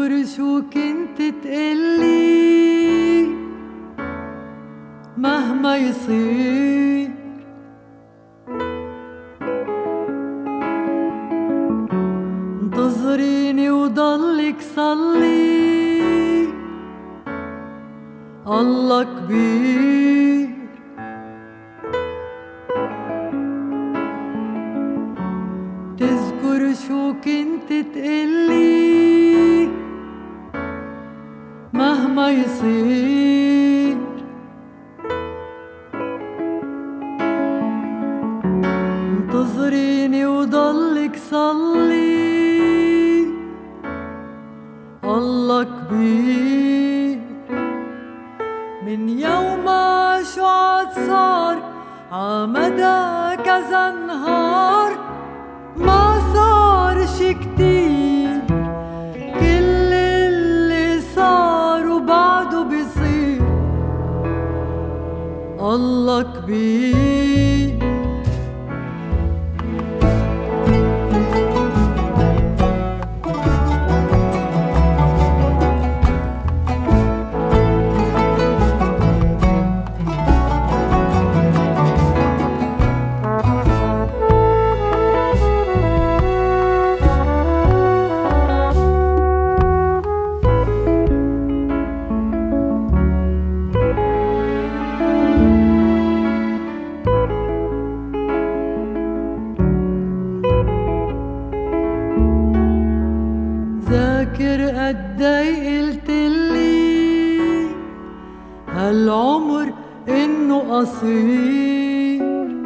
تذكر شو كنت تقلي مهما يصير، انتظريني وضلك صلي، الله كبير. تذكر شو كنت تقلي مهما يصير، انتظريني وضلك صلي، الله كبير. من يوم شو عاد صار عمدى كذا نهار، ما صار شي كتير، كل اللي صار وبعده بيصير، الله كبير. ذاكر قدي قلتلي هالعمر إنه قصير،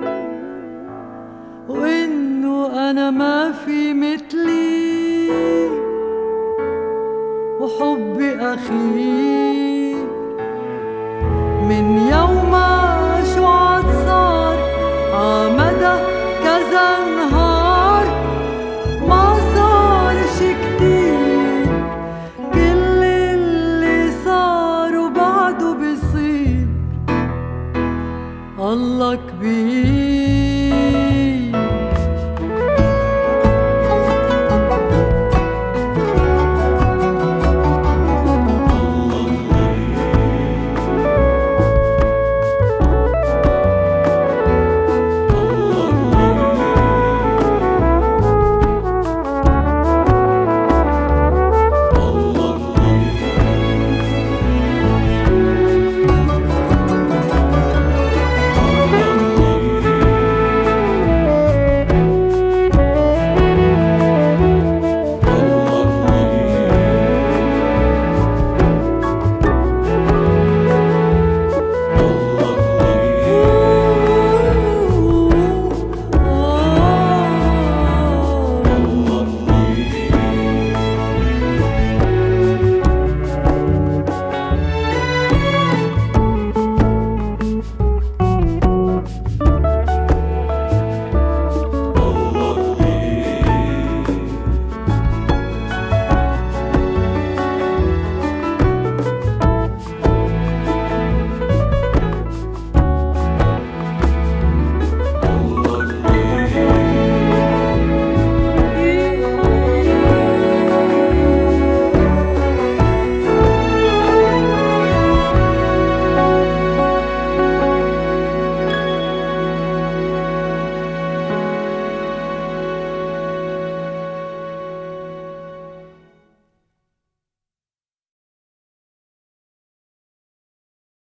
وإنه أنا ما في مثلي، وحبي أخير. من يوم